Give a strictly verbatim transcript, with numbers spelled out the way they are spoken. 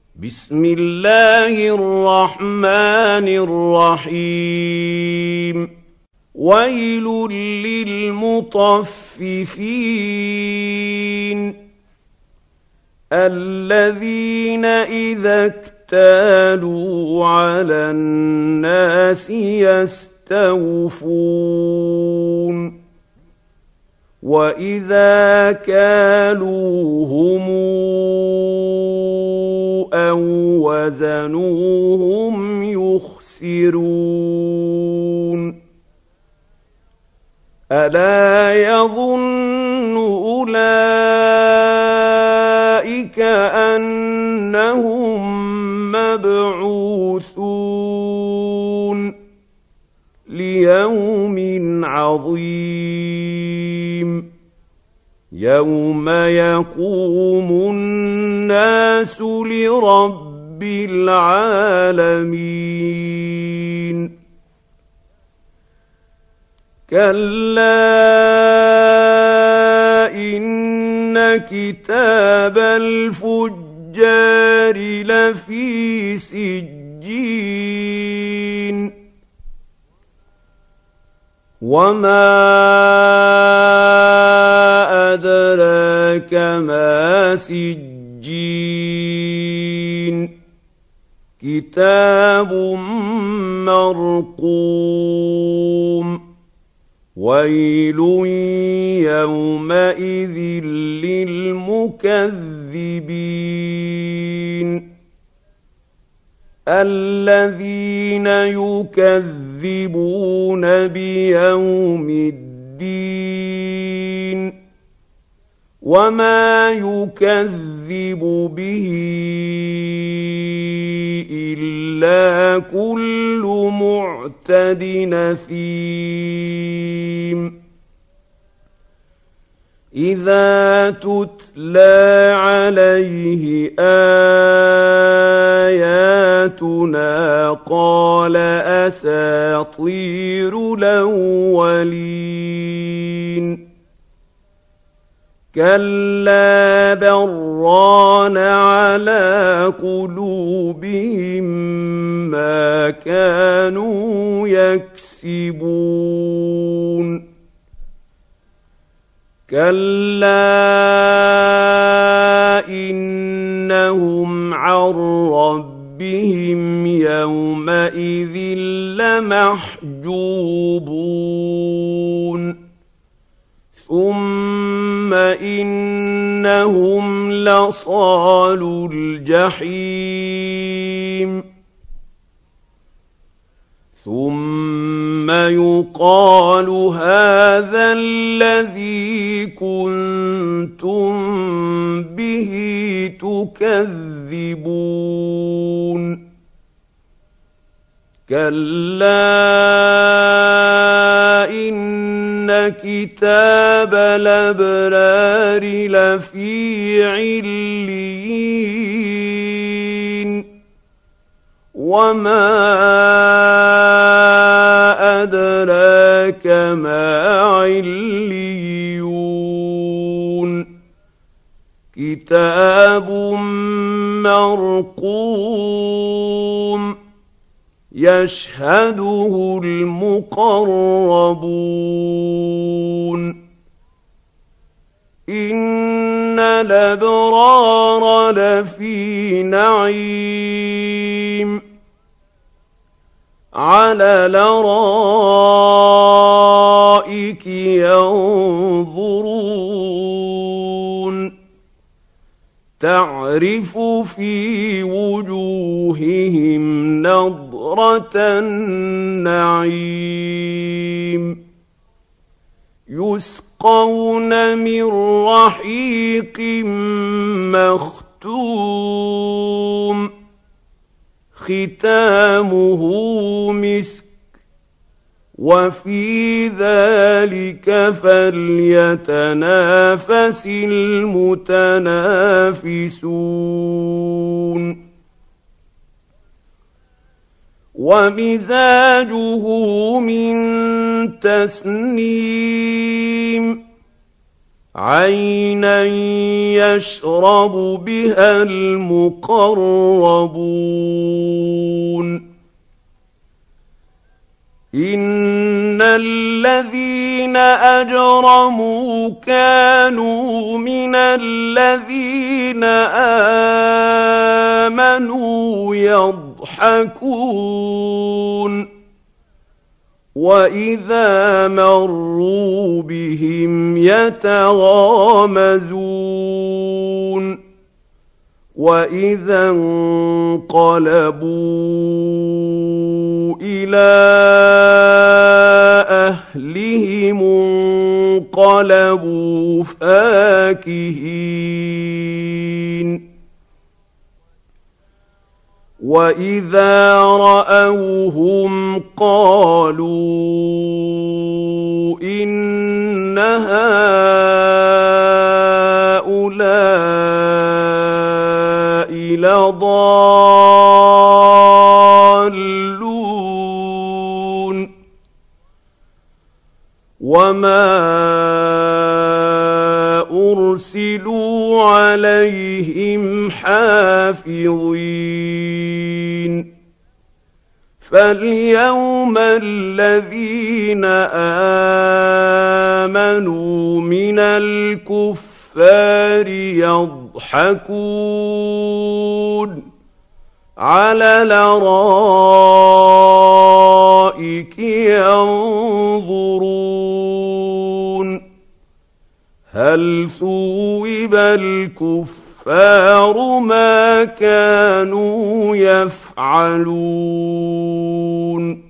بسم الله الرحمن الرحيم ويل للمطففين الذين إذا اكتالوا على الناس يستوفون وإذا كالوهم أو وزنوهم يخسرون ألا يظن أولئك أنهم مبعوثون ليوم عظيم يوم يقوم الناس لرب العالمين كلا إن كتاب الفجار لفي سجين وما أدراك ما سجين كتاب مرقوم ويل يومئذ للمكذبين الذين يكذبون بيوم الدين وما يكذب به إلا كل معتد نثيم إذا تتلى عليه آياتنا قال أساطير الأولين كلا بران على قلوبهم ما كانوا يكسبون كلا إنهم عن ربهم يومئذ لمحجوبون ثم إنهم لصالو الجحيم ثم يقال هذا الذي كنتم به تكذبون كلا إن كتاب الأبرار لفي عليين وما أدراك ما عليون كتاب مرقوم يشهده المقربون إن الأبرار لفي نعيم على الأرائك ينظرون تعرف في وجوههم نضرة النعيم يسقون من رحيق مختوم ختامه مسك وفي ذلك فليتنافس المتنافسون ومزاجه من تسنيم عينا يشرب بها المقربون إن الذين أجرموا كانوا من الذين آمنوا يضحكون وإذا مروا بهم يتغامزون وإذا انقلبوا إلى أهلهم انقلبوا فاكهين وإذا رأوهم قالوا إن هؤلاء لضالون وما أرسلوا عليهم حافظين فاليوم الذين آمنوا من الكفار يضحكون على الأرائك ينظرون هل ثوب الكفار ما كانوا يفعلون